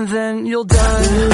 and then you'll die.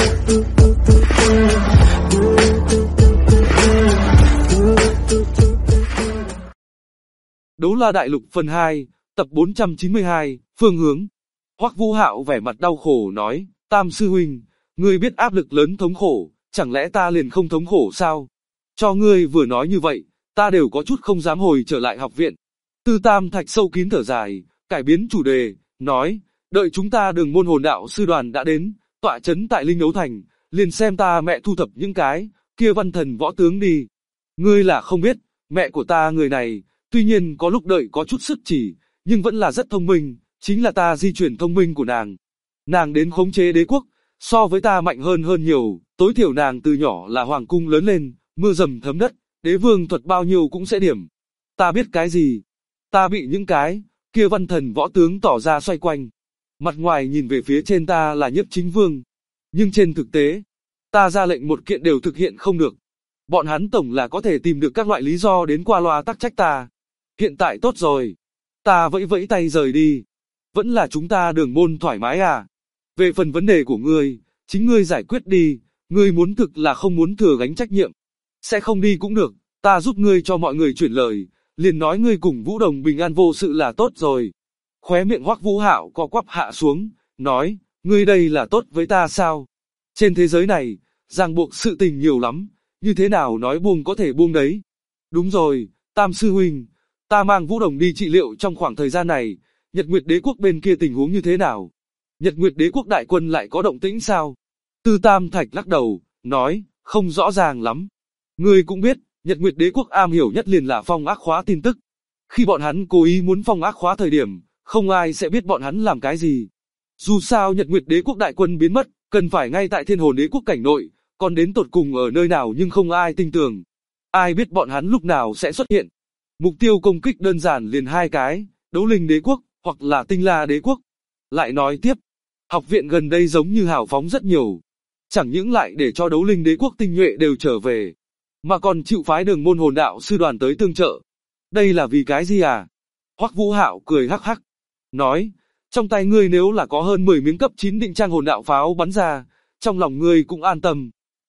Đấu La Đại Lục phần 2, tập 492, phương hướng. Hoắc Vũ Hạo vẻ mặt đau khổ nói, Tam sư huynh, ngươi biết áp lực lớn thống khổ, chẳng lẽ ta liền không thống khổ sao? Cho ngươi vừa nói như vậy, ta đều có chút không dám hồi trở lại học viện. Tư Tam Thạch sâu kín thở dài, cải biến chủ đề, nói, đợi chúng ta Đường Môn Hồn Đạo sư đoàn đã đến, tọa chấn tại Linh Đấu Thành, liền xem ta mẹ thu thập những cái kia văn thần võ tướng đi. Ngươi là không biết, mẹ của ta người này, tuy nhiên có lúc đợi có chút sức chỉ, nhưng vẫn là rất thông minh, chính là ta di chuyển thông minh của nàng. Nàng đến khống chế đế quốc, so với ta mạnh hơn nhiều, tối thiểu nàng từ nhỏ là hoàng cung lớn lên, mưa dầm thấm đất, đế vương thuật bao nhiêu cũng sẽ điểm. Ta biết cái gì? Ta bị những cái kia văn thần võ tướng tỏ ra xoay quanh. Mặt ngoài nhìn về phía trên ta là Nhiếp Chính Vương, nhưng trên thực tế, ta ra lệnh một kiện đều thực hiện không được. Bọn hắn tổng là có thể tìm được các loại lý do đến qua loa tắc trách ta. Hiện tại tốt rồi, ta vẫy vẫy tay rời đi. Vẫn là chúng ta Đường Môn thoải mái à? Về phần vấn đề của ngươi, chính ngươi giải quyết đi, ngươi muốn thực là không muốn thừa gánh trách nhiệm. Sẽ không đi cũng được, ta giúp ngươi cho mọi người chuyển lời, liền nói ngươi cùng Vũ Đồng bình an vô sự là tốt rồi. Khóe miệng Hoắc Vũ Hạo co quắp hạ xuống, nói, ngươi đây là tốt với ta sao? Trên thế giới này, ràng buộc sự tình nhiều lắm, như thế nào nói buông có thể buông đấy. Đúng rồi, Tam sư huynh, ta mang Vũ Đồng đi trị liệu trong khoảng thời gian này, Nhật Nguyệt Đế quốc bên kia tình huống như thế nào? Nhật Nguyệt Đế quốc đại quân lại có động tĩnh sao? Tư Tam Thạch lắc đầu, nói, không rõ ràng lắm. Ngươi cũng biết, Nhật Nguyệt Đế quốc am hiểu nhất liền là phong ác khóa tin tức. Khi bọn hắn cố ý muốn phong ác khóa thời điểm, không ai sẽ biết bọn hắn làm cái gì. Dù sao Nhật Nguyệt Đế quốc đại quân biến mất, cần phải ngay tại Thiên Hồn Đế quốc cảnh nội, còn đến tột cùng ở nơi nào nhưng không ai tin tưởng. Ai biết bọn hắn lúc nào sẽ xuất hiện. Mục tiêu công kích đơn giản liền hai cái, Đấu Linh Đế quốc, hoặc là Tinh La Đế quốc. Lại nói tiếp, học viện gần đây giống như hào phóng rất nhiều. Chẳng những lại để cho Đấu Linh Đế quốc tinh nhuệ đều trở về, mà còn chịu phái Đường Môn Hồn Đạo sư đoàn tới tương trợ. Đây là vì cái gì à? Hoắc Vũ Hạo cười hắc hắc, nói, trong tay ngươi nếu là có hơn 10 miếng cấp 9 định trang hồn đạo pháo bắn ra, trong lòng ngươi cũng an tâm.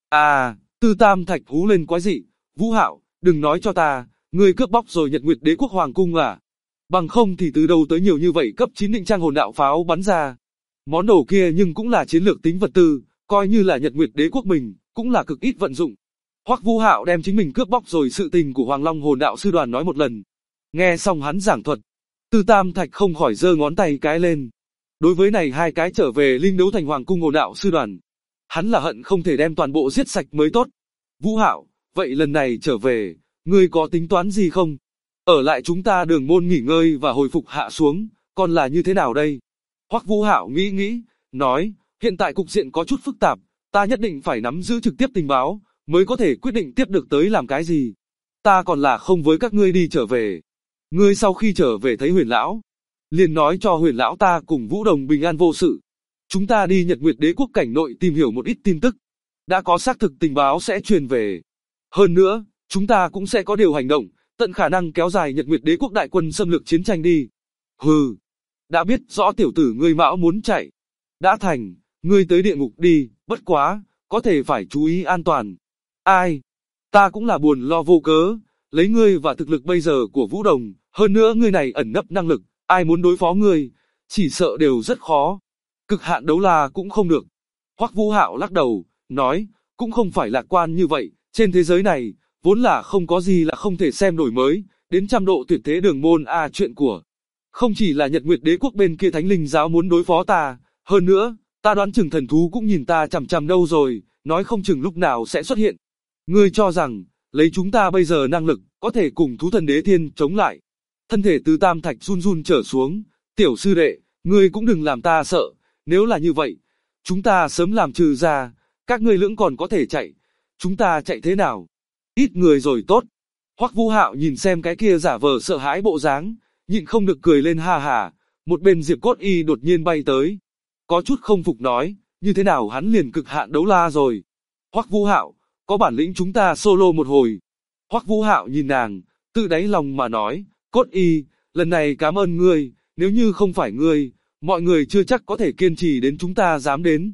À, Tư Tam Thạch hú lên quái dị, Vũ Hạo, đừng nói cho ta, ngươi cướp bóc rồi Nhật Nguyệt Đế quốc hoàng cung à? Bằng không thì từ đâu tới nhiều như vậy cấp 9 định trang hồn đạo pháo bắn ra. Món đồ kia nhưng cũng là chiến lược tính vật tư, coi như là Nhật Nguyệt Đế quốc mình, cũng là cực ít vận dụng. Hoắc Vũ Hạo đem chính mình cướp bóc rồi sự tình của Hoàng Long Hồn Đạo sư đoàn nói một lần. Nghe xong hắn giảng thuật, Tư Tam Thạch không khỏi giơ ngón tay cái lên. Đối với này hai cái trở về Linh Đấu Thành Hoàng cung Hồn Đạo sư đoàn, hắn là hận không thể đem toàn bộ giết sạch mới tốt. Vũ Hạo, vậy lần này trở về, ngươi có tính toán gì không? Ở lại chúng ta Đường Môn nghỉ ngơi và hồi phục hạ xuống, còn là như thế nào đây? Hoắc Vũ Hạo nghĩ, nói, hiện tại cục diện có chút phức tạp, ta nhất định phải nắm giữ trực tiếp tình báo, mới có thể quyết định tiếp được tới làm cái gì. Ta còn là không với các ngươi đi trở về. Ngươi sau khi trở về thấy Huyền Lão, liền nói cho Huyền Lão ta cùng Vũ Đồng bình an vô sự. Chúng ta đi Nhật Nguyệt Đế quốc cảnh nội tìm hiểu một ít tin tức. Đã có xác thực tình báo sẽ truyền về. Hơn nữa, chúng ta cũng sẽ có điều hành động, tận khả năng kéo dài Nhật Nguyệt Đế quốc đại quân xâm lược chiến tranh đi. Hừ, đã biết rõ tiểu tử ngươi Mão muốn chạy. Đã thành, ngươi tới địa ngục đi, bất quá, có thể phải chú ý an toàn. Ai? Ta cũng là buồn lo vô cớ, lấy ngươi và thực lực bây giờ của Vũ Đồng, hơn nữa ngươi này ẩn nấp năng lực, ai muốn đối phó ngươi, chỉ sợ đều rất khó. Cực hạn đấu la cũng không được. Hoắc Vũ Hạo lắc đầu, nói, cũng không phải lạc quan như vậy, trên thế giới này, vốn là không có gì là không thể xem đổi mới, đến trăm độ tuyệt thế Đường Môn chuyện của. Không chỉ là Nhật Nguyệt Đế quốc bên kia Thánh Linh giáo muốn đối phó ta, hơn nữa, ta đoán chừng thần thú cũng nhìn ta chằm chằm đâu rồi, nói không chừng lúc nào sẽ xuất hiện. Ngươi cho rằng, lấy chúng ta bây giờ năng lực, có thể cùng thú thần đế thiên chống lại. Thân thể Tư Tam Thạch run run trở xuống, tiểu sư đệ, ngươi cũng đừng làm ta sợ, nếu là như vậy, chúng ta sớm làm trừ ra, các ngươi lưỡng còn có thể chạy, chúng ta chạy thế nào? Ít người rồi tốt. Hoắc Vũ Hạo nhìn xem cái kia giả vờ sợ hãi bộ dáng, nhịn không được cười lên ha ha, một bên Diệp Cốt Y đột nhiên bay tới. Có chút không phục nói, như thế nào hắn liền cực hạn đấu la rồi. Hoắc Vũ Hạo, có bản lĩnh chúng ta solo một hồi. Hoắc Vũ Hạo nhìn nàng, tự đáy lòng mà nói, Cốt Y, lần này cảm ơn ngươi, nếu như không phải ngươi, mọi người chưa chắc có thể kiên trì đến chúng ta dám đến.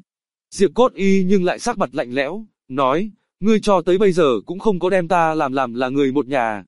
Diệp Cốt Y nhưng lại sắc mặt lạnh lẽo, nói, ngươi cho tới bây giờ cũng không có đem ta làm là người một nhà.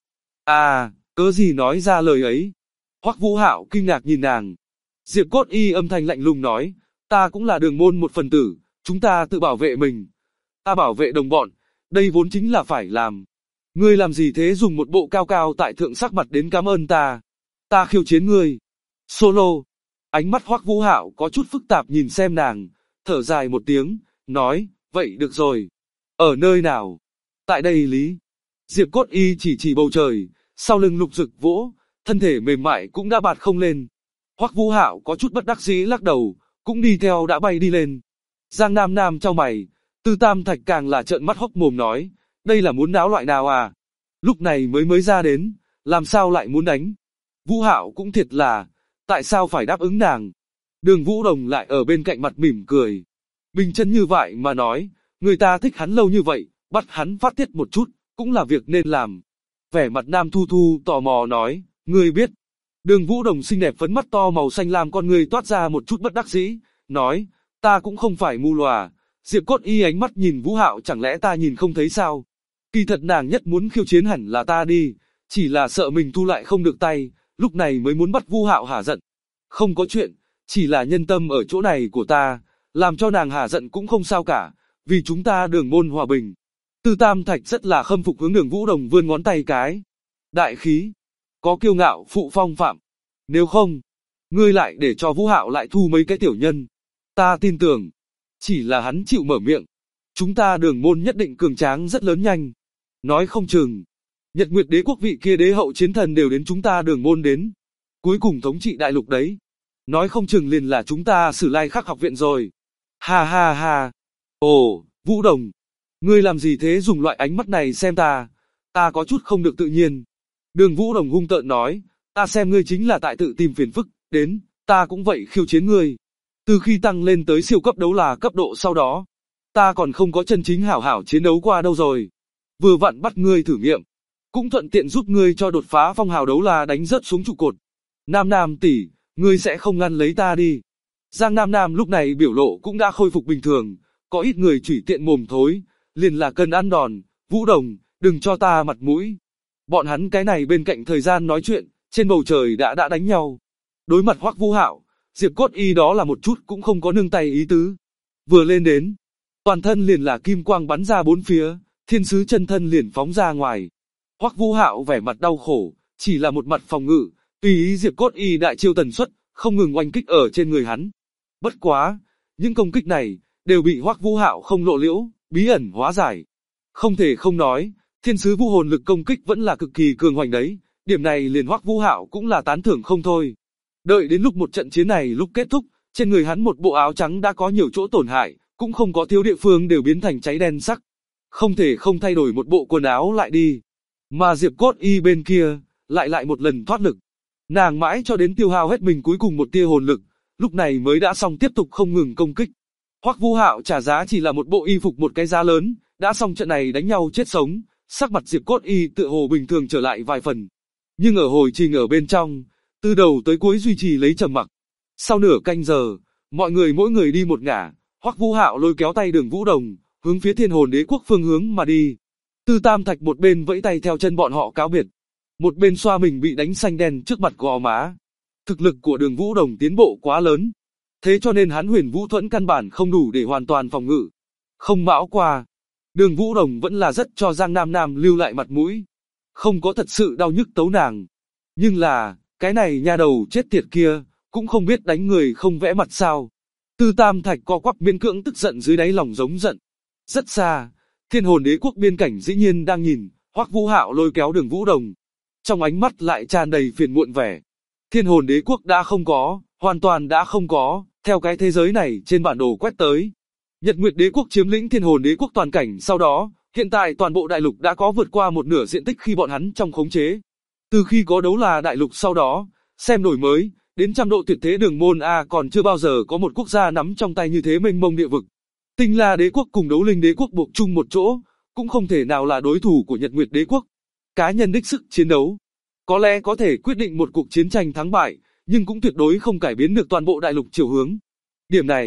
À, cớ gì nói ra lời ấy? Hoắc Vũ Hạo kinh ngạc nhìn nàng. Diệp Cốt Y âm thanh lạnh lùng nói, ta cũng là đường môn một phần tử, chúng ta tự bảo vệ mình. Ta bảo vệ đồng bọn, đây vốn chính là phải làm. Ngươi làm gì thế, dùng một bộ cao cao tại thượng sắc mặt đến cảm ơn ta. Ta khiêu chiến ngươi. Solo. Ánh mắt Hoắc Vũ Hạo có chút phức tạp nhìn xem nàng, thở dài một tiếng, nói, vậy được rồi. Ở nơi nào? Tại đây Lý. Diệp Cốt Y chỉ bầu trời, sau lưng Lục Dực vỗ, thân thể mềm mại cũng đã bạt không lên. Hoắc Vũ Hạo có chút bất đắc dĩ lắc đầu, cũng đi theo đã bay đi lên. Giang Nam Nam chau mày, Tư Tam Thạch càng là trợn mắt hốc mồm nói, đây là muốn náo loại nào à? Lúc này mới ra đến, làm sao lại muốn đánh? Vũ Hạo cũng thiệt là, tại sao phải đáp ứng nàng? Đường Vũ Đồng lại ở bên cạnh mặt mỉm cười. Bình chân như vậy mà nói, người ta thích hắn lâu như vậy, bắt hắn phát tiết một chút, cũng là việc nên làm. Vẻ mặt Nam Thu Thu tò mò nói, ngươi biết. Đường Vũ Đồng xinh đẹp phấn mắt to màu xanh lam con người toát ra một chút bất đắc dĩ, nói, ta cũng không phải mù lòa. Diệp Cốt Y ánh mắt nhìn Vũ Hạo, chẳng lẽ ta nhìn không thấy sao? Kỳ thật nàng nhất muốn khiêu chiến hẳn là ta đi, chỉ là sợ mình thu lại không được tay, lúc này mới muốn bắt Vũ Hạo hả giận. Không có chuyện, chỉ là nhân tâm ở chỗ này của ta, làm cho nàng hả giận cũng không sao cả, vì chúng ta đường môn hòa bình. Tư Tam Thạch rất là khâm phục hướng Đường Vũ Đồng vươn ngón tay cái. Đại khí, có kiêu ngạo phụ phong phạm. Nếu không, ngươi lại để cho Vũ Hạo lại thu mấy cái tiểu nhân. Ta tin tưởng, chỉ là hắn chịu mở miệng. Chúng ta đường môn nhất định cường tráng rất lớn nhanh. Nói không chừng, Nhật Nguyệt Đế quốc vị kia đế hậu chiến thần đều đến chúng ta đường môn đến. Cuối cùng thống trị đại lục đấy. Nói không chừng liền là chúng ta Sử Lai Khắc học viện rồi. Ha ha ha. Ồ, Vũ Đồng. Ngươi làm gì thế, dùng loại ánh mắt này xem ta. Ta có chút không được tự nhiên. Đường Vũ Đồng hung tợn nói. Ta xem ngươi chính là tại tự tìm phiền phức. Đến, ta cũng vậy khiêu chiến ngươi. Từ khi tăng lên tới siêu cấp đấu là cấp độ sau đó, ta còn không có chân chính hảo hảo chiến đấu qua đâu rồi. Vừa vặn bắt ngươi thử nghiệm, cũng thuận tiện giúp ngươi cho đột phá phong hào đấu là đánh rớt xuống trụ cột. Nam Nam tỷ, ngươi sẽ không ngăn lấy ta đi. Giang Nam Nam lúc này biểu lộ cũng đã khôi phục bình thường, có ít người chửi tiện mồm thối, liền là cần ăn đòn. Vũ Đồng, đừng cho ta mặt mũi. Bọn hắn cái này bên cạnh thời gian nói chuyện, trên bầu trời đã đánh nhau. Đối mặt Hoắc Vũ Hạo, Diệp Cốt Y đó là một chút cũng không có nương tay ý tứ. Vừa lên đến, toàn thân liền là kim quang bắn ra bốn phía, thiên sứ chân thân liền phóng ra ngoài. Hoắc Vũ Hạo vẻ mặt đau khổ, chỉ là một mặt phòng ngự, tùy ý Diệp Cốt Y đại chiêu tần suất, không ngừng oanh kích ở trên người hắn. Bất quá, những công kích này, đều bị Hoắc Vũ Hạo không lộ liễu, bí ẩn hóa giải. Không thể không nói, thiên sứ vũ hồn lực công kích vẫn là cực kỳ cường hoành đấy, điểm này liền Hoắc Vũ Hạo cũng là tán thưởng không thôi. Đợi đến lúc một trận chiến này lúc kết thúc, trên người hắn một bộ áo trắng đã có nhiều chỗ tổn hại, cũng không có thiếu địa phương đều biến thành cháy đen sắc. Không thể không thay đổi một bộ quần áo lại đi. Mà Diệp Cốt Y bên kia, lại một lần thoát lực. Nàng mãi cho đến tiêu hao hết mình cuối cùng một tia hồn lực, lúc này mới đã xong tiếp tục không ngừng công kích. Hoắc Vũ Hạo trả giá chỉ là một bộ y phục một cái giá lớn, đã xong trận này đánh nhau chết sống, sắc mặt Diệp Cốt Y tựa hồ bình thường trở lại vài phần. Nhưng ở hồi trình ở bên trong, từ đầu tới cuối duy trì lấy trầm mặc. Sau nửa canh giờ, mọi người mỗi người đi một ngả, Hoắc Vũ Hạo lôi kéo tay Đường Vũ Đồng, hướng phía Thiên Hồn Đế quốc phương hướng mà đi. Tư Tam Thạch một bên vẫy tay theo chân bọn họ cáo biệt, một bên xoa mình bị đánh xanh đen trước mặt gò má. Thực lực của Đường Vũ Đồng tiến bộ quá lớn, thế cho nên hắn Huyền Vũ Thuẫn căn bản không đủ để hoàn toàn phòng ngự. Không mão qua, Đường Vũ Đồng vẫn là rất cho Giang Nam Nam lưu lại mặt mũi, không có thật sự đau nhức tấu nàng. Nhưng là, cái này nha đầu chết tiệt kia, cũng không biết đánh người không vẽ mặt sao. Tư Tam Thạch co quắp miễn cưỡng tức giận dưới đáy lòng giống giận. Rất xa, Thiên Hồn Đế quốc biên cảnh dĩ nhiên đang nhìn, Hoắc Vũ Hạo lôi kéo Đường Vũ Đồng. Trong ánh mắt lại tràn đầy phiền muộn vẻ. Thiên Hồn Đế quốc đã không có, hoàn toàn đã không có, theo cái thế giới này trên bản đồ quét tới. Nhật Nguyệt Đế quốc chiếm lĩnh Thiên Hồn Đế quốc toàn cảnh sau đó, hiện tại toàn bộ đại lục đã có vượt qua một nửa diện tích khi bọn hắn trong khống chế. Từ khi có đấu là đại lục sau đó, xem đổi mới, đến trăm độ tuyệt thế đường môn A còn chưa bao giờ có một quốc gia nắm trong tay như thế mênh mông địa vực. Tinh La Đế quốc cùng Đấu Linh Đế quốc buộc chung một chỗ, cũng không thể nào là đối thủ của Nhật Nguyệt Đế quốc. Cá nhân đích sức chiến đấu, có lẽ có thể quyết định một cuộc chiến tranh thắng bại, nhưng cũng tuyệt đối không cải biến được toàn bộ đại lục chiều hướng. Điểm này,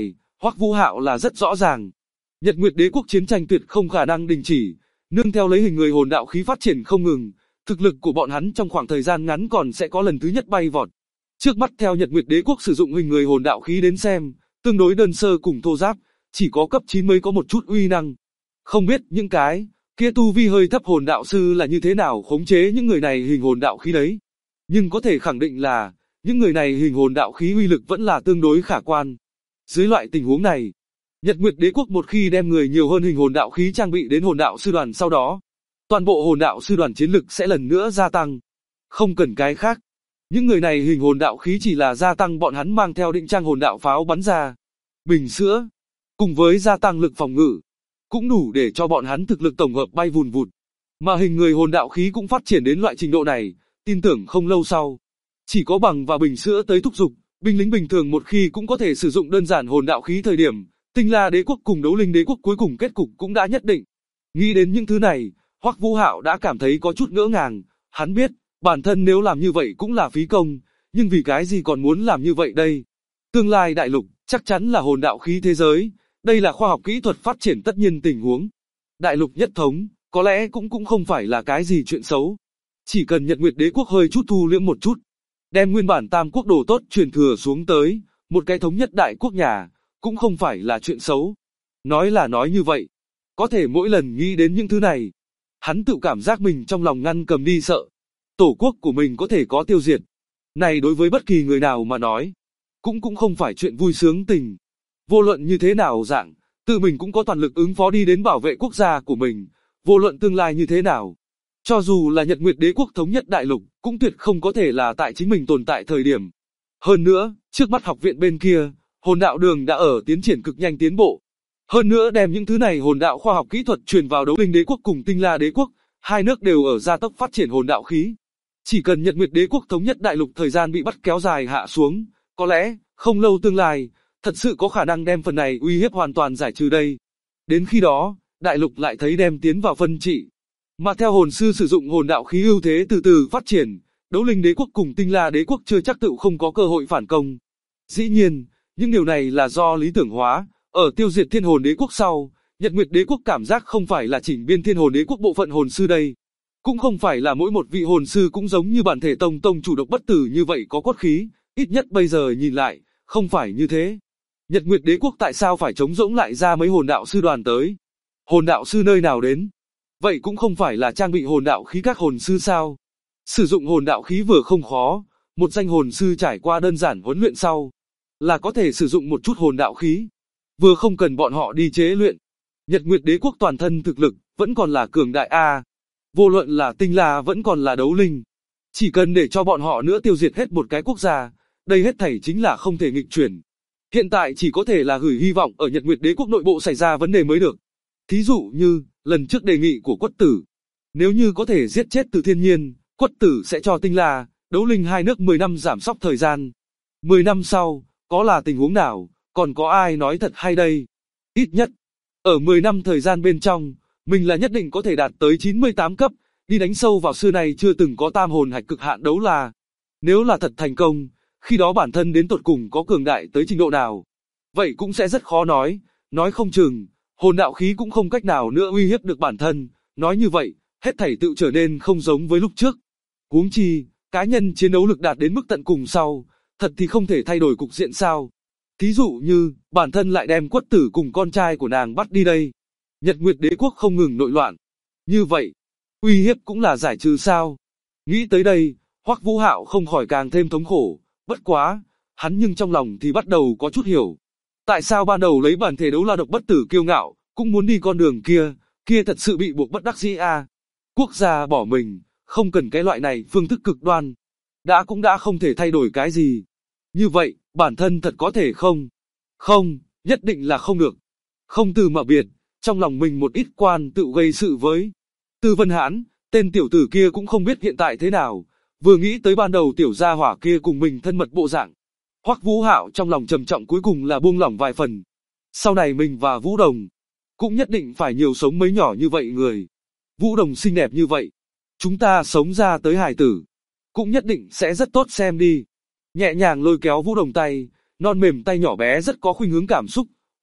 Hoắc Vũ Hạo là rất rõ ràng. Nhật Nguyệt Đế quốc chiến tranh tuyệt không khả năng đình chỉ, nương theo lấy hình người hồn đạo khí phát triển không ngừng, thực lực của bọn hắn trong khoảng thời gian ngắn còn sẽ có lần thứ nhất bay vọt. Trước mắt theo Nhật Nguyệt Đế quốc sử dụng hình người hồn đạo khí đến xem, tương đối đơn sơ cùng thô ráp, chỉ có cấp 9 mới có một chút uy năng. Không biết những cái kia tu vi hơi thấp hồn đạo sư là như thế nào khống chế những người này hình hồn đạo khí đấy. Nhưng có thể khẳng định là, những người này hình hồn đạo khí uy lực vẫn là tương đối khả quan. Dưới loại tình huống này, Nhật Nguyệt Đế quốc một khi đem người nhiều hơn hình hồn đạo khí trang bị đến hồn đạo sư đoàn sau đó, toàn bộ hồn đạo sư đoàn chiến lực sẽ lần nữa gia tăng. Không cần cái khác. Những người này hình hồn đạo khí chỉ là gia tăng bọn hắn mang theo định trang hồn đạo pháo bắn ra. Bình sữa, cùng với gia tăng lực phòng ngự, cũng đủ để cho bọn hắn thực lực tổng hợp bay vùn vụt. Mà hình người hồn đạo khí cũng phát triển đến loại trình độ này, tin tưởng không lâu sau, chỉ có bằng và bình sữa tới thúc giục, binh lính bình thường một khi cũng có thể sử dụng đơn giản hồn đạo khí thời điểm, Tinh La Đế quốc cùng Đấu Linh Đế quốc cuối cùng kết cục cũng đã nhất định. Nghĩ đến những thứ này, Hoắc Vũ Hạo đã cảm thấy có chút ngỡ ngàng, hắn biết, bản thân nếu làm như vậy cũng là phí công, nhưng vì cái gì còn muốn làm như vậy đây? Tương lai đại lục, chắc chắn là hồn đạo khí thế giới, đây là khoa học kỹ thuật phát triển tất nhiên tình huống. Đại lục nhất thống, có lẽ cũng không phải là cái gì chuyện xấu. Chỉ cần Nhật Nguyệt Đế quốc hơi chút thu liễm một chút, đem nguyên bản tam quốc đồ tốt truyền thừa xuống tới, một cái thống nhất đại quốc nhà, cũng không phải là chuyện xấu. Nói là nói như vậy, có thể mỗi lần nghĩ đến những thứ này, hắn tự cảm giác mình trong lòng ngăn cầm đi sợ. Tổ quốc của mình có thể có tiêu diệt. Này đối với bất kỳ người nào mà nói, cũng không phải chuyện vui sướng tình. Vô luận như thế nào dạng, tự mình cũng có toàn lực ứng phó đi đến bảo vệ quốc gia của mình, vô luận tương lai như thế nào. Cho dù là Nhật Nguyệt Đế quốc thống nhất đại lục, cũng tuyệt không có thể là tại chính mình tồn tại thời điểm. Hơn nữa, trước mắt học viện bên kia, hồn đạo đường đã ở tiến triển cực nhanh tiến bộ. Hơn nữa đem những thứ này hồn đạo khoa học kỹ thuật truyền vào Đấu Linh Đế quốc cùng Tinh La Đế quốc, hai nước đều ở gia tốc phát triển hồn đạo khí. Chỉ cần Nhật Nguyệt Đế quốc thống nhất đại lục thời gian bị bắt kéo dài hạ xuống, có lẽ, không lâu tương lai, thật sự có khả năng đem phần này uy hiếp hoàn toàn giải trừ đây. Đến khi đó, đại lục lại thấy đem tiến vào phân trị. Mà theo hồn sư sử dụng hồn đạo khí ưu thế từ từ phát triển, Đấu Linh Đế quốc cùng Tinh La Đế quốc chưa chắc tự không có cơ hội phản công. Dĩ nhiên, những điều này là do lý tưởng hóa, ở tiêu diệt Thiên Hồn Đế quốc sau, Nhật Nguyệt Đế quốc cảm giác không phải là chỉnh biên Thiên Hồn Đế quốc bộ phận hồn sư đây. Cũng không phải là mỗi một vị hồn sư cũng giống như bản thể tông chủ độc bất tử như vậy có cốt khí, ít nhất bây giờ nhìn lại, không phải như thế. Nhật Nguyệt Đế quốc tại sao phải trống rỗng lại ra mấy hồn đạo sư đoàn tới? Hồn đạo sư nơi nào đến? Vậy cũng không phải là trang bị hồn đạo khí các hồn sư sao? Sử dụng hồn đạo khí vừa không khó, một danh hồn sư trải qua đơn giản huấn luyện sau, là có thể sử dụng một chút hồn đạo khí. Vừa không cần bọn họ đi chế luyện. Nhật Nguyệt Đế quốc toàn thân thực lực, vẫn còn là cường đại A. Vô luận là Tinh La vẫn còn là Đấu Linh. Chỉ cần để cho bọn họ nữa tiêu diệt hết một cái quốc gia, đây hết thảy chính là không thể nghịch chuyển. Hiện tại chỉ có thể là gửi hy vọng ở Nhật Nguyệt Đế quốc nội bộ xảy ra vấn đề mới được. Thí dụ như, lần trước đề nghị của Quất Tử. Nếu như có thể giết chết Từ Thiên Nhiên, Quất Tử sẽ cho Tinh La, Đấu Linh hai nước 10 năm giảm sóc thời gian. 10 năm sau, có là tình huống nào, còn có ai nói thật hay đây? Ít nhất, ở 10 năm thời gian bên trong, mình là nhất định có thể đạt tới 98 cấp, đi đánh sâu vào xưa này chưa từng có tam hồn hạch cực hạn đấu la. Nếu là thật thành công, khi đó bản thân đến tột cùng có cường đại tới trình độ nào? Vậy cũng sẽ rất khó nói không chừng, hồn đạo khí cũng không cách nào nữa uy hiếp được bản thân, nói như vậy, hết thảy tự trở nên không giống với lúc trước. Huống chi, cá nhân chiến đấu lực đạt đến mức tận cùng sau, thật thì không thể thay đổi cục diện sao? Thí dụ như, bản thân lại đem Quất Tử cùng con trai của nàng bắt đi đây. Nhật Nguyệt Đế quốc không ngừng nội loạn. Như vậy, uy hiếp cũng là giải trừ sao? Nghĩ tới đây, Hoắc Vũ Hạo không khỏi càng thêm thống khổ, bất quá, hắn nhưng trong lòng thì bắt đầu có chút hiểu. Tại sao ban đầu lấy bản thể đấu la độc bất tử kiêu ngạo, cũng muốn đi con đường kia thật sự bị buộc bất đắc dĩ a. Quốc gia bỏ mình, không cần cái loại này phương thức cực đoan. Cũng đã không thể thay đổi cái gì. Như vậy, bản thân thật có thể không? Không, nhất định là không được. Không từ mà biệt, trong lòng mình một ít quan tự gây sự với Tư Vân Hãn, tên tiểu tử kia cũng không biết hiện tại thế nào, vừa nghĩ tới ban đầu tiểu gia hỏa kia cùng mình thân mật bộ dạng. Hoắc Vũ Hạo trong lòng trầm trọng cuối cùng là buông lỏng vài phần. Sau này mình và Vũ Đồng, cũng nhất định phải nhiều sống mấy nhỏ như vậy người. Vũ Đồng xinh đẹp như vậy, chúng ta sống ra tới hài tử, cũng nhất định sẽ rất tốt xem đi. Nhẹ nhàng lôi kéo Vũ Đồng tay, non mềm tay nhỏ bé rất có khuynh hướng cảm xúc,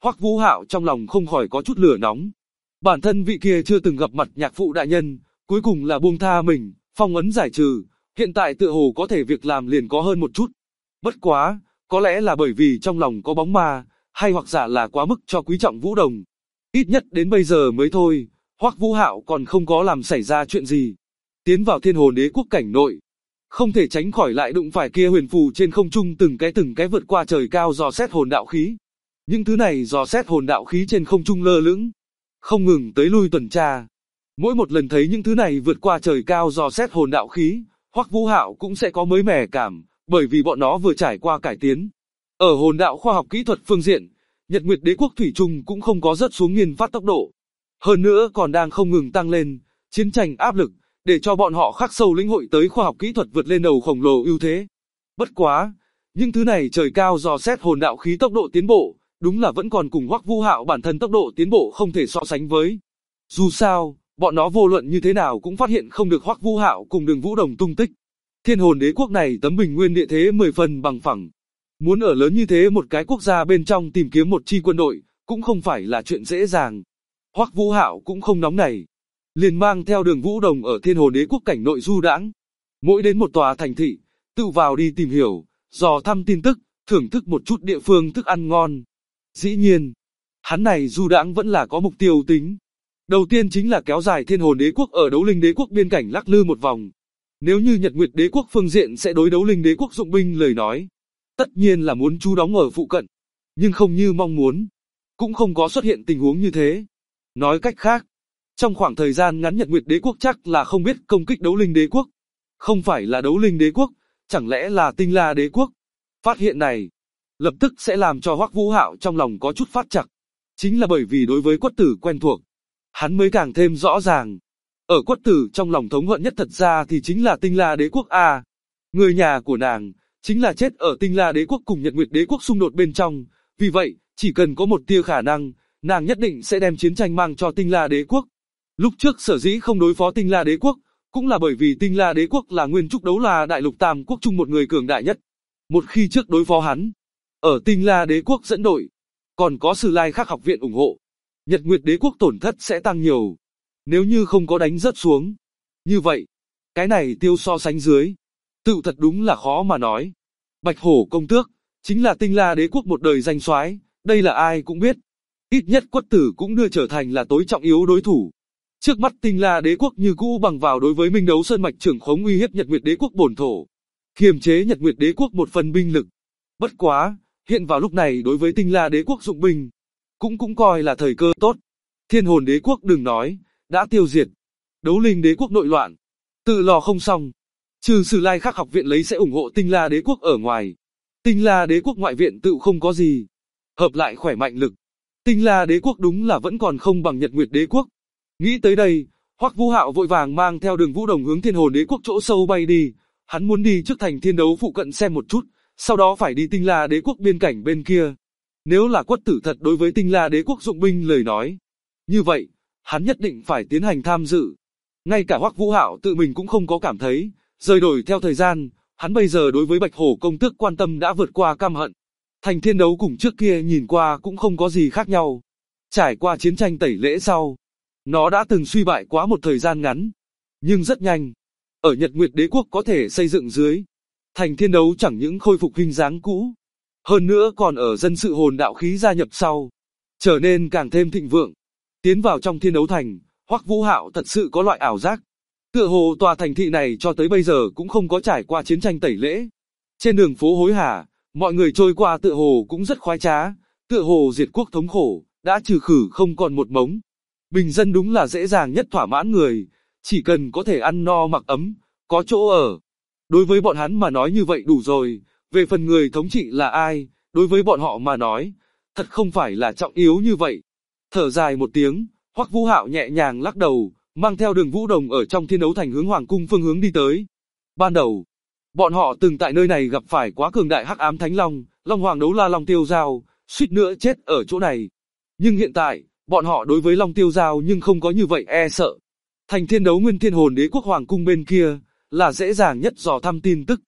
Hoắc Vũ Hạo trong lòng không khỏi có chút lửa nóng. Bản thân vị kia chưa từng gặp mặt nhạc phụ đại nhân, cuối cùng là buông tha mình, phong ấn giải trừ, hiện tại tựa hồ có thể việc làm liền có hơn một chút. Bất quá, có lẽ là bởi vì trong lòng có bóng ma, hay hoặc giả là quá mức cho quý trọng Vũ Đồng. Ít nhất đến bây giờ mới thôi, Hoắc Vũ Hạo còn không có làm xảy ra chuyện gì. Tiến vào Thiên Hồn Đế Quốc cảnh nội, không thể tránh khỏi lại đụng phải kia huyền phù trên không trung từng cái vượt qua trời cao dò xét hồn đạo khí. Những thứ này dò xét hồn đạo khí trên không trung lơ lửng, không ngừng tới lui tuần tra. Mỗi một lần thấy những thứ này vượt qua trời cao dò xét hồn đạo khí, Hoắc Vũ Hạo cũng sẽ có mới mẻ cảm, bởi vì bọn nó vừa trải qua cải tiến. Ở hồn đạo khoa học kỹ thuật phương diện, Nhật Nguyệt Đế Quốc thủy chung cũng không có rớt xuống nghiền phát tốc độ. Hơn nữa còn đang không ngừng tăng lên, chiến tranh áp lực, để cho bọn họ khắc sâu lĩnh hội tới khoa học kỹ thuật vượt lên đầu khổng lồ ưu thế. Bất quá, những thứ này trời cao dò xét hồn đạo khí tốc độ tiến bộ, đúng là vẫn còn cùng Hoắc Vũ Hạo bản thân tốc độ tiến bộ không thể so sánh với. Dù sao, bọn nó vô luận như thế nào cũng phát hiện không được Hoắc Vũ Hạo cùng Đường Vũ Đồng tung tích. Thiên Hồn Đế Quốc này tấm bình nguyên địa thế 10 phần bằng phẳng. Muốn ở lớn như thế một cái quốc gia bên trong tìm kiếm một chi quân đội, cũng không phải là chuyện dễ dàng. Hoắc Vũ Hạo cũng không nóng nảy, liền mang theo Đường Vũ Đồng ở Thiên Hồn Đế Quốc cảnh nội du đãng. Mỗi đến một tòa thành thị, tự vào đi tìm hiểu, dò thăm tin tức, thưởng thức một chút địa phương thức ăn ngon. Dĩ nhiên, hắn này du đãng vẫn là có mục tiêu tính. Đầu tiên chính là kéo dài Thiên Hồn Đế Quốc ở Đấu Linh Đế Quốc biên cảnh lắc lư một vòng. Nếu như Nhật Nguyệt Đế Quốc phương diện sẽ đối Đấu Linh Đế Quốc dụng binh lời nói, tất nhiên là muốn trú đóng ở phụ cận, nhưng không như mong muốn, cũng không có xuất hiện tình huống như thế. Nói cách khác, trong khoảng thời gian ngắn Nhật Nguyệt Đế Quốc chắc là không biết công kích Đấu Linh Đế Quốc. Không phải là Đấu Linh Đế Quốc, chẳng lẽ là Tinh La Đế Quốc? Phát hiện này, lập tức sẽ làm cho Hoắc Vũ Hạo trong lòng có chút phát chặt. Chính là bởi vì đối với Quất Tử quen thuộc, hắn mới càng thêm rõ ràng. Ở Quất Tử trong lòng thống hận nhất thật ra thì chính là Tinh La Đế Quốc a. Người nhà của nàng chính là chết ở Tinh La Đế Quốc cùng Nhật Nguyệt Đế Quốc xung đột bên trong, vì vậy, chỉ cần có một tia khả năng, nàng nhất định sẽ đem chiến tranh mang cho Tinh La Đế Quốc. Lúc trước sở dĩ không đối phó Tinh La Đế Quốc, cũng là bởi vì Tinh La Đế Quốc là nguyên trúc đấu la đại lục tam quốc chung một người cường đại nhất. Một khi trước đối phó hắn, ở Tinh La Đế Quốc dẫn đội, còn có Sử Lai Khắc học viện ủng hộ, Nhật Nguyệt Đế Quốc tổn thất sẽ tăng nhiều. Nếu như không có đánh rớt xuống, như vậy, cái này tiêu so sánh dưới, tự thật đúng là khó mà nói. Bạch Hổ công tước, chính là Tinh La Đế Quốc một đời danh soái, đây là ai cũng biết. Ít nhất Quất Tử cũng đưa trở thành là tối trọng yếu đối thủ. Trước mắt Tinh La Đế Quốc như cũ bằng vào đối với Minh Đấu Sơn mạch trưởng khống uy hiếp Nhật Nguyệt Đế Quốc bổn thổ, kiềm chế Nhật Nguyệt Đế Quốc một phần binh lực. Bất quá, hiện vào lúc này đối với Tinh La Đế Quốc dụng binh, cũng coi là thời cơ tốt. Thiên Hồn Đế Quốc đừng nói, đã tiêu diệt. Đấu Linh Đế Quốc nội loạn, tự lo không xong. Trừ Sử Lai Khắc học viện lấy sẽ ủng hộ Tinh La Đế Quốc ở ngoài. Tinh La Đế Quốc ngoại viện tự không có gì. Hợp lại khỏe mạnh lực, Tinh La Đế Quốc đúng là vẫn còn không bằng Nhật Nguyệt Đế Quốc. Nghĩ tới đây, Hoắc Vũ Hạo vội vàng mang theo Đường Vũ Đồng hướng Thiên Hồn Đế Quốc chỗ sâu bay đi. Hắn muốn đi trước thành Thiên Đấu phụ cận xem một chút, sau đó phải đi Tinh La Đế Quốc biên cảnh bên kia. Nếu là Quất Tử thật đối với Tinh La Đế Quốc dụng binh lời nói, như vậy, hắn nhất định phải tiến hành tham dự. Ngay cả Hoắc Vũ Hạo tự mình cũng không có cảm thấy, rời đổi theo thời gian, hắn bây giờ đối với Bạch Hổ công tước quan tâm đã vượt qua căm hận. Thành Thiên Đấu cùng trước kia nhìn qua cũng không có gì khác nhau. Trải qua chiến tranh tẩy lễ sau, nó đã từng suy bại quá một thời gian ngắn, nhưng rất nhanh, ở Nhật Nguyệt Đế Quốc có thể xây dựng dưới, Thành Thiên Đấu chẳng những khôi phục hình dáng cũ, hơn nữa còn ở dân sự hồn đạo khí gia nhập sau, trở nên càng thêm thịnh vượng. Tiến vào trong Thiên Đấu Thành, Hoắc Vũ Hạo thật sự có loại ảo giác. Tựa hồ tòa thành thị này cho tới bây giờ cũng không có trải qua chiến tranh tẩy lễ. Trên đường phố hối hả, mọi người trôi qua tựa hồ cũng rất khoái trá, tựa hồ diệt quốc thống khổ, đã trừ khử không còn một mống. Bình dân đúng là dễ dàng nhất thỏa mãn người, chỉ cần có thể ăn no mặc ấm, có chỗ ở. Đối với bọn hắn mà nói như vậy đủ rồi, về phần người thống trị là ai, đối với bọn họ mà nói, thật không phải là trọng yếu như vậy. Thở dài một tiếng, Hoắc Vũ Hạo nhẹ nhàng lắc đầu, mang theo Đường Vũ Đồng ở trong Thiên Đấu Thành hướng Hoàng cung phương hướng đi tới. Ban đầu, bọn họ từng tại nơi này gặp phải quá cường đại Hắc Ám Thánh Long, Long Hoàng Đấu La Long Tiêu Giao, suýt nữa chết ở chỗ này. Nhưng hiện tại, bọn họ đối với Long Tiêu Giao nhưng không có như vậy e sợ. Thành Thiên Đấu Nguyên Thiên Hồn Đế Quốc Hoàng cung bên kia, là dễ dàng nhất dò thăm tin tức.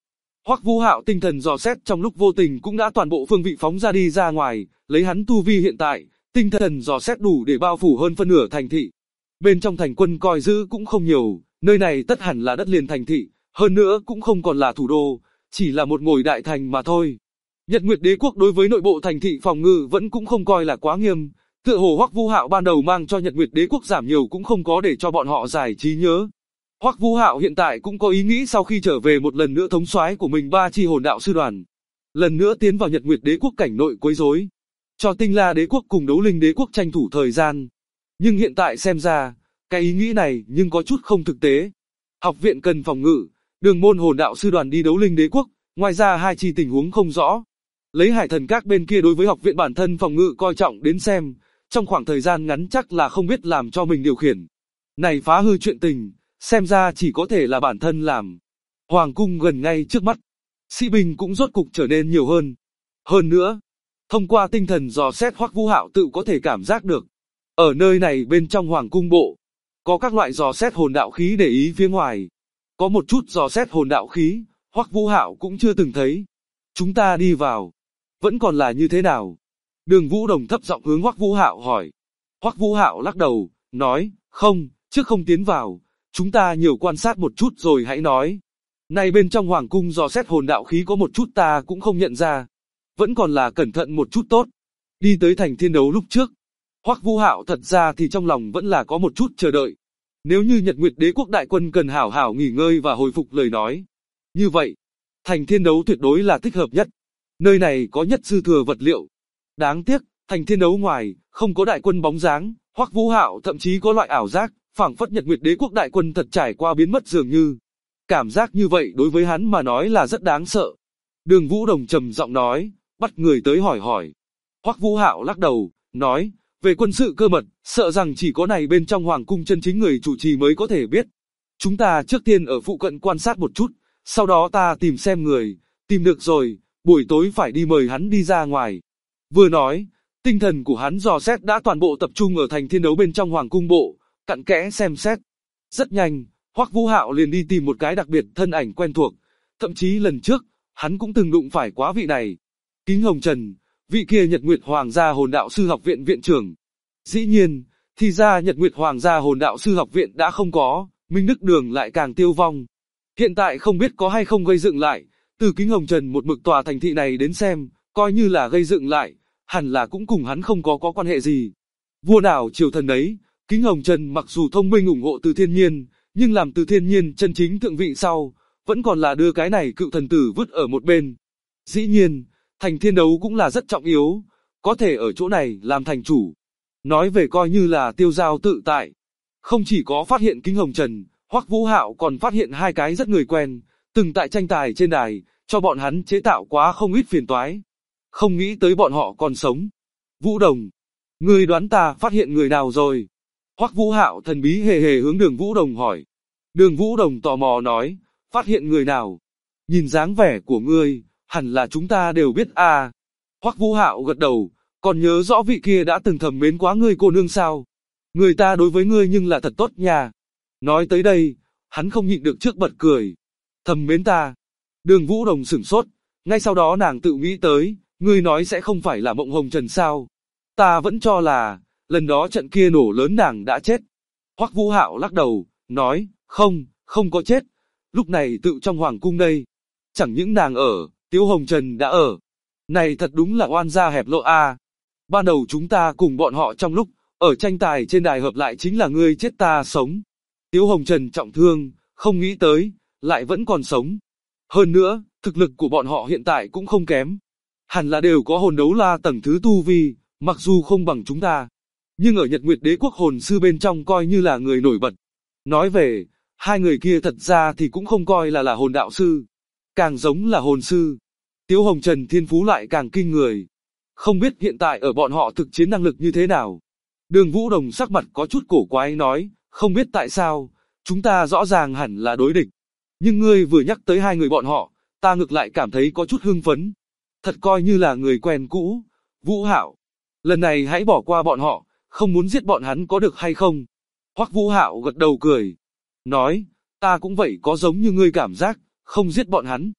Hoắc Vũ Hạo tinh thần dò xét trong lúc vô tình cũng đã toàn bộ phương vị phóng ra đi ra ngoài, lấy hắn tu vi hiện tại, tinh thần dò xét đủ để bao phủ hơn phân nửa thành thị. Bên trong thành quân coi giữ cũng không nhiều, nơi này tất hẳn là đất liền thành thị, hơn nữa cũng không còn là thủ đô, chỉ là một ngồi đại thành mà thôi. Nhật Nguyệt Đế quốc đối với nội bộ thành thị phòng ngự vẫn cũng không coi là quá nghiêm, tựa hồ Hoắc Vũ Hạo ban đầu mang cho Nhật Nguyệt Đế quốc giảm nhiều cũng không có để cho bọn họ giải trí nhớ. Hoắc Vũ Hạo hiện tại cũng có ý nghĩ sau khi trở về một lần nữa thống soái của mình 3 chi hồn đạo sư đoàn, lần nữa tiến vào Nhật Nguyệt Đế quốc cảnh nội quấy rối, cho Tinh La Đế quốc cùng Đấu Linh Đế quốc tranh thủ thời gian. Nhưng hiện tại xem ra, cái ý nghĩ này nhưng có chút không thực tế. Học viện cần phòng ngự, Đường môn hồn đạo sư đoàn đi Đấu Linh Đế quốc, ngoài ra hai chi tình huống không rõ. Lấy Hải Thần Các bên kia đối với học viện bản thân phòng ngự coi trọng đến xem, trong khoảng thời gian ngắn chắc là không biết làm cho mình điều khiển. Này phá hư chuyện tình, xem ra chỉ có thể là bản thân làm. Hoàng cung gần ngay trước mắt, sĩ binh cũng rốt cục trở nên nhiều hơn. Hơn nữa, thông qua tinh thần dò xét Hoắc Vũ Hạo tự có thể cảm giác được. Ở nơi này bên trong Hoàng cung bộ, có các loại dò xét hồn đạo khí để ý phía ngoài. Có một chút dò xét hồn đạo khí, Hoắc Vũ Hạo cũng chưa từng thấy. Chúng ta đi vào, vẫn còn là như thế nào? Đường Vũ Đồng thấp giọng hướng Hoắc Vũ Hạo hỏi. Hoắc Vũ Hạo lắc đầu, nói, không, trước không tiến vào, chúng ta nhiều quan sát một chút rồi hãy nói. Này bên trong Hoàng cung dò xét hồn đạo khí có một chút ta cũng không nhận ra. Vẫn còn là cẩn thận một chút tốt. Đi tới thành thiên đấu lúc trước, Hoắc Vũ Hạo thật ra thì trong lòng vẫn là có một chút chờ đợi. Nếu như Nhật Nguyệt Đế quốc đại quân cần hảo hảo nghỉ ngơi và hồi phục lời nói, như vậy, thành thiên đấu tuyệt đối là thích hợp nhất. Nơi này có nhất dư thừa vật liệu. Đáng tiếc, thành thiên đấu ngoài, không có đại quân bóng dáng, Hoắc Vũ Hạo thậm chí có loại ảo giác, phảng phất Nhật Nguyệt Đế quốc đại quân thật trải qua biến mất dường như. Cảm giác như vậy đối với hắn mà nói là rất đáng sợ. Đường Vũ Đồng trầm giọng nói, bắt người tới hỏi. Hoắc Vũ Hạo lắc đầu, nói, về quân sự cơ mật, sợ rằng chỉ có này bên trong Hoàng cung chân chính người chủ trì mới có thể biết. Chúng ta trước tiên ở phụ cận quan sát một chút, sau đó ta tìm xem người, tìm được rồi, buổi tối phải đi mời hắn đi ra ngoài. Vừa nói, tinh thần của hắn dò xét đã toàn bộ tập trung ở thành thiên đấu bên trong Hoàng cung bộ, cặn kẽ xem xét. Rất nhanh, Hoắc Vũ Hạo liền đi tìm một cái đặc biệt thân ảnh quen thuộc, thậm chí lần trước, hắn cũng từng đụng phải quá vị này. Kính Hồng Trần, vị kia Nhật Nguyệt Hoàng gia hồn đạo sư học viện viện trưởng. Dĩ nhiên, thì ra Nhật Nguyệt Hoàng gia hồn đạo sư học viện đã không có, Minh Đức Đường lại càng tiêu vong. Hiện tại không biết có hay không gây dựng lại, từ Kính Hồng Trần một mực tòa thành thị này đến xem, coi như là gây dựng lại, hẳn là cũng cùng hắn không có quan hệ gì. Vua nào triều thần ấy, Kính Hồng Trần mặc dù thông minh ủng hộ Từ Thiên Nhiên, nhưng làm Từ Thiên Nhiên chân chính thượng vị sau, vẫn còn là đưa cái này cựu thần tử vứt ở một bên. Dĩ nhiên, thành thiên đấu cũng là rất trọng yếu, có thể ở chỗ này làm thành chủ. Nói về coi như là tiêu giao tự tại. Không chỉ có phát hiện Kính Hồng Trần, Hoắc Vũ Hạo còn phát hiện hai cái rất người quen, từng tại tranh tài trên đài, cho bọn hắn chế tạo quá không ít phiền toái. Không nghĩ tới bọn họ còn sống. Vũ Đồng, ngươi đoán ta phát hiện người nào rồi? Hoắc Vũ Hạo thần bí hề hề hướng Đường Vũ Đồng hỏi. Đường Vũ Đồng tò mò nói, phát hiện người nào? Nhìn dáng vẻ của ngươi, hẳn là chúng ta đều biết à. Hoắc Vũ Hạo gật đầu, còn nhớ rõ vị kia đã từng thầm mến quá ngươi cô nương sao? Người ta đối với ngươi nhưng là thật tốt nha. Nói tới đây, hắn không nhịn được trước bật cười. Thầm mến ta. Đường Vũ Đồng sửng sốt, ngay sau đó nàng tự nghĩ tới, ngươi nói sẽ không phải là Mộng Hồng Trần sao? Ta vẫn cho là, lần đó trận kia nổ lớn nàng đã chết. Hoắc Vũ Hạo lắc đầu, nói, không có chết. Lúc này tự trong Hoàng cung đây. Chẳng những nàng ở, Tiếu Hồng Trần đã ở. Này thật đúng là oan gia hẹp lộ a. Ban đầu chúng ta cùng bọn họ trong lúc, ở tranh tài trên đài hợp lại chính là ngươi chết ta sống. Tiếu Hồng Trần trọng thương, không nghĩ tới, lại vẫn còn sống. Hơn nữa, thực lực của bọn họ hiện tại cũng không kém. Hẳn là đều có hồn đấu la tầng thứ tu vi, mặc dù không bằng chúng ta. Nhưng ở Nhật Nguyệt Đế quốc hồn sư bên trong coi như là người nổi bật. Nói về, hai người kia thật ra thì cũng không coi là hồn đạo sư. Càng giống là hồn sư. Tiếu Hồng Trần thiên phú lại càng kinh người. Không biết hiện tại ở bọn họ thực chiến năng lực như thế nào. Đường Vũ Đồng sắc mặt có chút cổ quái nói, không biết tại sao, chúng ta rõ ràng hẳn là đối địch. Nhưng ngươi vừa nhắc tới hai người bọn họ, ta ngược lại cảm thấy có chút hưng phấn. Thật coi như là người quen cũ. Vũ Hạo, lần này hãy bỏ qua bọn họ, không muốn giết bọn hắn có được hay không? Hoắc Vũ Hạo gật đầu cười. Nói, ta cũng vậy có giống như ngươi cảm giác, không giết bọn hắn.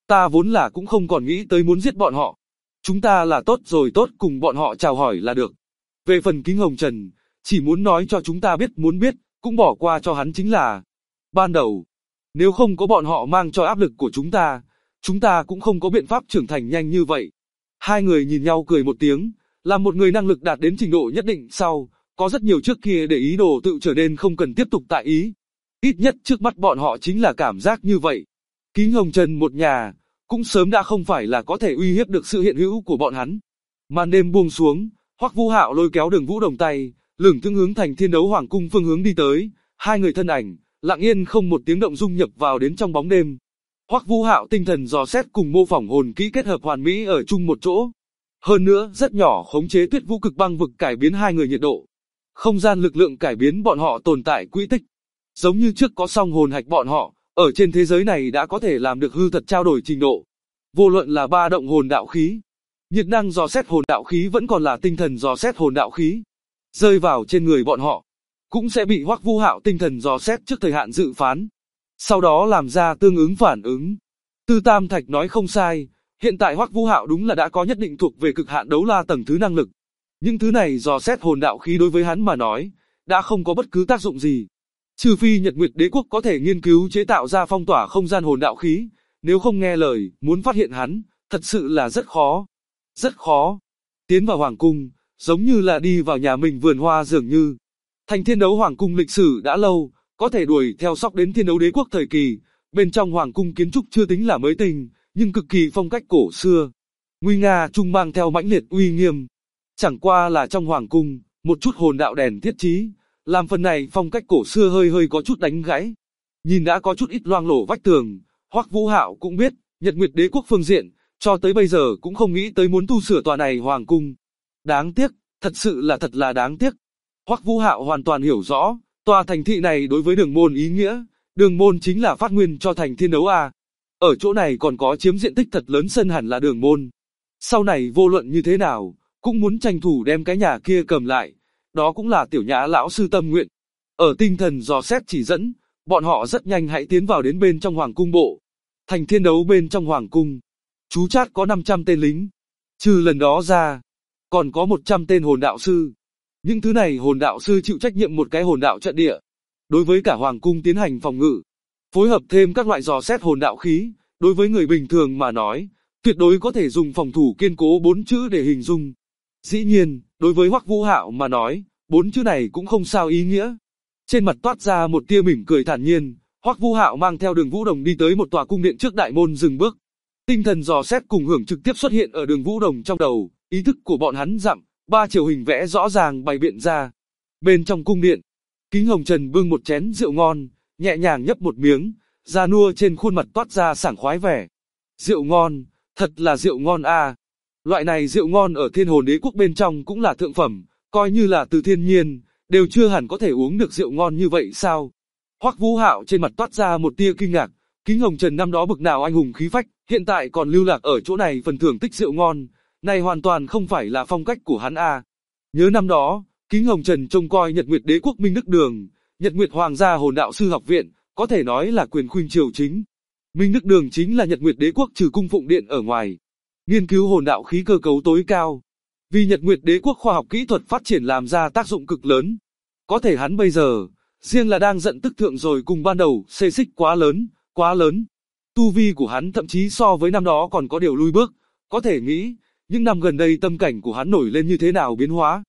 Ta vốn là cũng không còn nghĩ tới muốn giết bọn họ. Chúng ta là tốt rồi tốt cùng bọn họ chào hỏi là được. Về phần Kính Hồng Trần, chỉ muốn nói cho chúng ta biết muốn biết, cũng bỏ qua cho hắn chính là. Ban đầu, nếu không có bọn họ mang cho áp lực của chúng ta cũng không có biện pháp trưởng thành nhanh như vậy. Hai người nhìn nhau cười một tiếng, là một người năng lực đạt đến trình độ nhất định sau, có rất nhiều trước kia để ý đồ tự trở nên không cần tiếp tục tại ý. Ít nhất trước mắt bọn họ chính là cảm giác như vậy. Kính Hồng Trần một nhà, cũng sớm đã không phải là có thể uy hiếp được sự hiện hữu của bọn hắn. Màn đêm buông xuống, Hoắc Vũ Hạo lôi kéo Đường Vũ Đồng tay, lững thững hướng thành Thiên Đấu Hoàng cung phương hướng đi tới, hai người thân ảnh, lặng yên không một tiếng động dung nhập vào đến trong bóng đêm. Hoắc Vũ Hạo tinh thần dò xét cùng mô phỏng hồn kỹ kết hợp hoàn mỹ ở chung một chỗ. Hơn nữa, rất nhỏ khống chế Tuyết Vũ Cực Băng vực cải biến hai người nhiệt độ. Không gian lực lượng cải biến bọn họ tồn tại quỹ tích. Giống như trước có song hồn hạch bọn họ, ở trên thế giới này đã có thể làm được hư thật trao đổi trình độ. Vô luận là ba động hồn đạo khí, nhiệt năng dò xét hồn đạo khí vẫn còn là tinh thần dò xét hồn đạo khí. Rơi vào trên người bọn họ, cũng sẽ bị Hoắc Vũ Hạo tinh thần dò xét trước thời hạn dự phán. Sau đó làm ra tương ứng phản ứng. Tư Tam Thạch nói không sai, hiện tại Hoắc Vũ Hạo đúng là đã có nhất định thuộc về cực hạn đấu la tầng thứ năng lực. Những thứ này dò xét hồn đạo khí đối với hắn mà nói, đã không có bất cứ tác dụng gì. Trừ phi Nhật Nguyệt Đế quốc có thể nghiên cứu chế tạo ra phong tỏa không gian hồn đạo khí, nếu không nghe lời, muốn phát hiện hắn, thật sự là rất khó. Rất khó. Tiến vào hoàng cung, giống như là đi vào nhà mình vườn hoa dường như. Thành Thiên Đấu Hoàng cung lịch sử đã lâu, có thể đuổi theo sóc đến Thiên Đấu Đế quốc thời kỳ, bên trong hoàng cung kiến trúc chưa tính là mới tinh, nhưng cực kỳ phong cách cổ xưa. Nguy nga trung mang theo mãnh liệt uy nghiêm. Chẳng qua là trong hoàng cung, một chút hồn đạo đèn thiết trí, làm phần này phong cách cổ xưa hơi có chút đánh gãy. Nhìn đã có chút ít loang lổ vách tường, Hoắc Vũ Hạo cũng biết, Nhật Nguyệt Đế quốc phương diện, cho tới bây giờ cũng không nghĩ tới muốn tu sửa tòa này hoàng cung. Đáng tiếc, thật sự là thật là đáng tiếc. Hoắc Vũ Hạo hoàn toàn hiểu rõ, tòa thành thị này đối với Đường Môn ý nghĩa, Đường Môn chính là phát nguyên cho thành Thiên Đấu A. Ở chỗ này còn có chiếm diện tích thật lớn sân hẳn là Đường Môn. Sau này vô luận như thế nào, cũng muốn tranh thủ đem cái nhà kia cầm lại, đó cũng là Tiểu Nhã lão sư tâm nguyện. Ở tinh thần dò xét chỉ dẫn, bọn họ rất nhanh hãy tiến vào đến bên trong hoàng cung bộ. Thành Thiên Đấu bên trong hoàng cung, chú chát có 500 tên lính. Trừ lần đó ra, còn có 100 tên hồn đạo sư. Những thứ này hồn đạo sư chịu trách nhiệm một cái hồn đạo trận địa. Đối với cả hoàng cung tiến hành phòng ngự, phối hợp thêm các loại dò xét hồn đạo khí, đối với người bình thường mà nói, tuyệt đối có thể dùng phòng thủ kiên cố 4 chữ để hình dung. Dĩ nhiên, đối với Hoắc Vũ Hạo mà nói, 4 chữ này cũng không sao ý nghĩa. Trên mặt toát ra một tia mỉm cười thản nhiên, Hoắc Vũ Hạo mang theo Đường Vũ Đồng đi tới một tòa cung điện trước đại môn dừng bước. Tinh thần dò xét cùng hưởng trực tiếp xuất hiện ở Đường Vũ Đồng trong đầu, ý thức của bọn hắn dặm, ba chiều hình vẽ rõ ràng bày biện ra. Bên trong cung điện, Kính Hồng Trần bưng một chén rượu ngon, nhẹ nhàng nhấp một miếng, da nua trên khuôn mặt toát ra sảng khoái vẻ. Rượu ngon, thật là rượu ngon a. Loại này rượu ngon ở Thiên Hồn Đế quốc bên trong cũng là thượng phẩm, coi như là từ thiên nhiên, đều chưa hẳn có thể uống được rượu ngon như vậy sao? Hoắc Vũ Hạo trên mặt toát ra một tia kinh ngạc, Kính Hồng Trần năm đó bực nào anh hùng khí phách, hiện tại còn lưu lạc ở chỗ này phần thưởng tích rượu ngon, này hoàn toàn không phải là phong cách của hắn a. Nhớ năm đó, Kính Hồng Trần trông coi Nhật Nguyệt Đế quốc Minh Đức Đường, Nhật Nguyệt Hoàng gia Hồn đạo sư học viện, có thể nói là quyền khuynh triều chính. Minh Đức Đường chính là Nhật Nguyệt Đế quốc trừ cung phụng điện ở ngoài, nghiên cứu hồn đạo khí cơ cấu tối cao. Vì Nhật Nguyệt Đế quốc khoa học kỹ thuật phát triển làm ra tác dụng cực lớn. Có thể hắn bây giờ, riêng là đang giận tức thượng rồi cùng ban đầu, xê xích quá lớn, quá lớn. Tu vi của hắn thậm chí so với năm đó còn có điều lui bước, có thể nghĩ, những năm gần đây tâm cảnh của hắn nổi lên như thế nào biến hóa.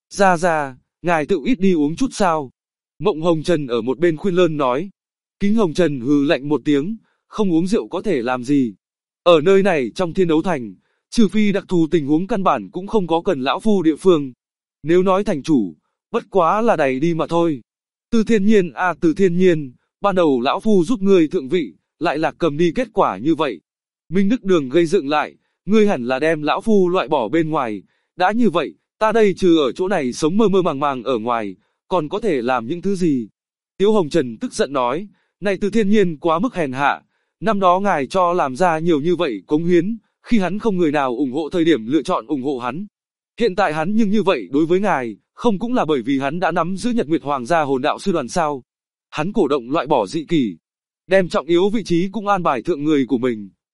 Ra, ngài tự ít đi uống chút sao. Mộng Hồng Trần ở một bên khuyên lơn nói. Kính Hồng Trần hừ lạnh một tiếng, không uống rượu có thể làm gì. Ở nơi này trong Thiên Đấu Thành, trừ phi đặc thù tình huống căn bản cũng không có cần lão phu địa phương. Nếu nói thành chủ, bất quá là đẩy đi mà thôi. Từ thiên nhiên, ban đầu lão phu giúp ngươi thượng vị, lại là cầm đi kết quả như vậy. Minh Đức Đường gây dựng lại, ngươi hẳn là đem lão phu loại bỏ bên ngoài. Đã như vậy, ta đây trừ ở chỗ này sống mơ màng ở ngoài, còn có thể làm những thứ gì? Tiếu Hồng Trần tức giận nói, này Từ Thiên Nhiên quá mức hèn hạ. Năm đó ngài cho làm ra nhiều như vậy cống hiến, khi hắn không người nào ủng hộ thời điểm lựa chọn ủng hộ hắn. Hiện tại hắn nhưng như vậy đối với ngài, không cũng là bởi vì hắn đã nắm giữ Nhật Nguyệt Hoàng gia Hồn đạo sư đoàn sao? Hắn cổ động loại bỏ dị kỷ, đem trọng yếu vị trí cũng an bài thượng người của mình,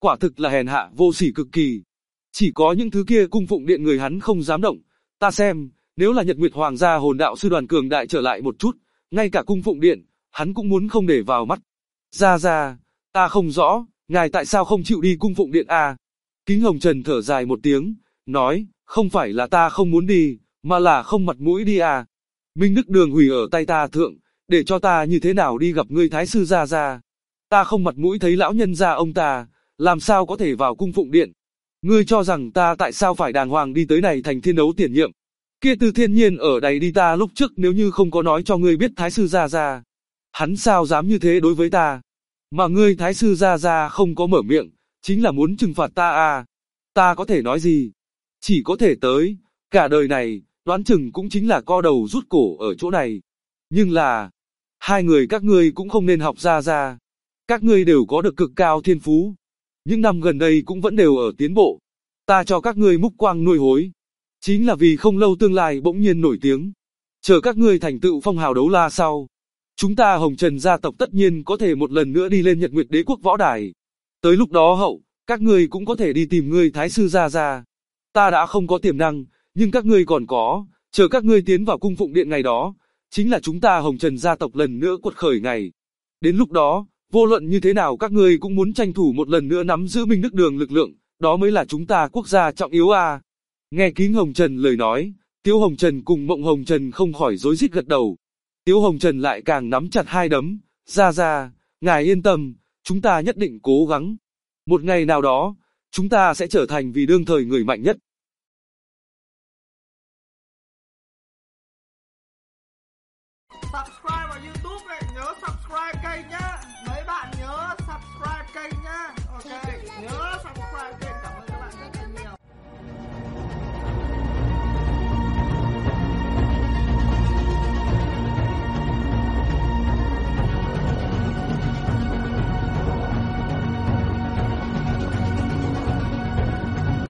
quả thực là hèn hạ vô sỉ cực kỳ. Chỉ có những thứ kia cung phụng điện người hắn không dám động. Ta xem, nếu là Nhật Nguyệt Hoàng gia hồn đạo sư đoàn cường đại trở lại một chút, ngay cả cung phụng điện, hắn cũng muốn không để vào mắt. Ra, ta không rõ, ngài tại sao không chịu đi cung phụng điện à? Kính Hồng Trần thở dài một tiếng, nói, không phải là ta không muốn đi, mà là không mặt mũi đi à. Minh Đức Đường hủy ở tay ta thượng, để cho ta như thế nào đi gặp ngươi thái sư ra. Ta không mặt mũi thấy lão nhân gia ông ta, làm sao có thể vào cung phụng điện. Ngươi cho rằng ta tại sao phải đàng hoàng đi tới này thành thiên đấu tiền nhiệm. Kia Từ Thiên Nhiên ở đây đi ta lúc trước nếu như không có nói cho ngươi biết thái sư ra. Hắn sao dám như thế đối với ta. Mà ngươi thái sư ra không có mở miệng, chính là muốn trừng phạt ta à. Ta có thể nói gì? Chỉ có thể tới, cả đời này, đoán chừng cũng chính là co đầu rút cổ ở chỗ này. Nhưng là, hai người các ngươi cũng không nên học ra. Các ngươi đều có được cực cao thiên phú. Những năm gần đây cũng vẫn đều ở tiến bộ. Ta cho các ngươi múc quang nuôi hối. Chính là vì không lâu tương lai bỗng nhiên nổi tiếng. Chờ các ngươi thành tựu phong hào đấu la sau. Chúng ta Hồng Trần gia tộc tất nhiên có thể một lần nữa đi lên Nhật Nguyệt Đế quốc võ đài. Tới lúc đó hậu, các ngươi cũng có thể đi tìm ngươi thái sư ra. Ta đã không có tiềm năng, nhưng các ngươi còn có, chờ các ngươi tiến vào cung phụng điện ngày đó, chính là chúng ta Hồng Trần gia tộc lần nữa quật khởi ngày. Đến lúc đó, vô luận như thế nào các ngươi cũng muốn tranh thủ một lần nữa nắm giữ Minh Đức Đường lực lượng, đó mới là chúng ta quốc gia trọng yếu à. Nghe Kính Hồng Trần lời nói, Tiếu Hồng Trần cùng Mộng Hồng Trần không khỏi rối rít gật đầu. Tiếu Hồng Trần lại càng nắm chặt hai đấm, ra, ngài yên tâm, chúng ta nhất định cố gắng. Một ngày nào đó, chúng ta sẽ trở thành vì đương thời người mạnh nhất. Subscribe vào YouTube này, nhớ subscribe kênh nhá. Mấy bạn nhớ subscribe kênh nhá. Ok, nhớ.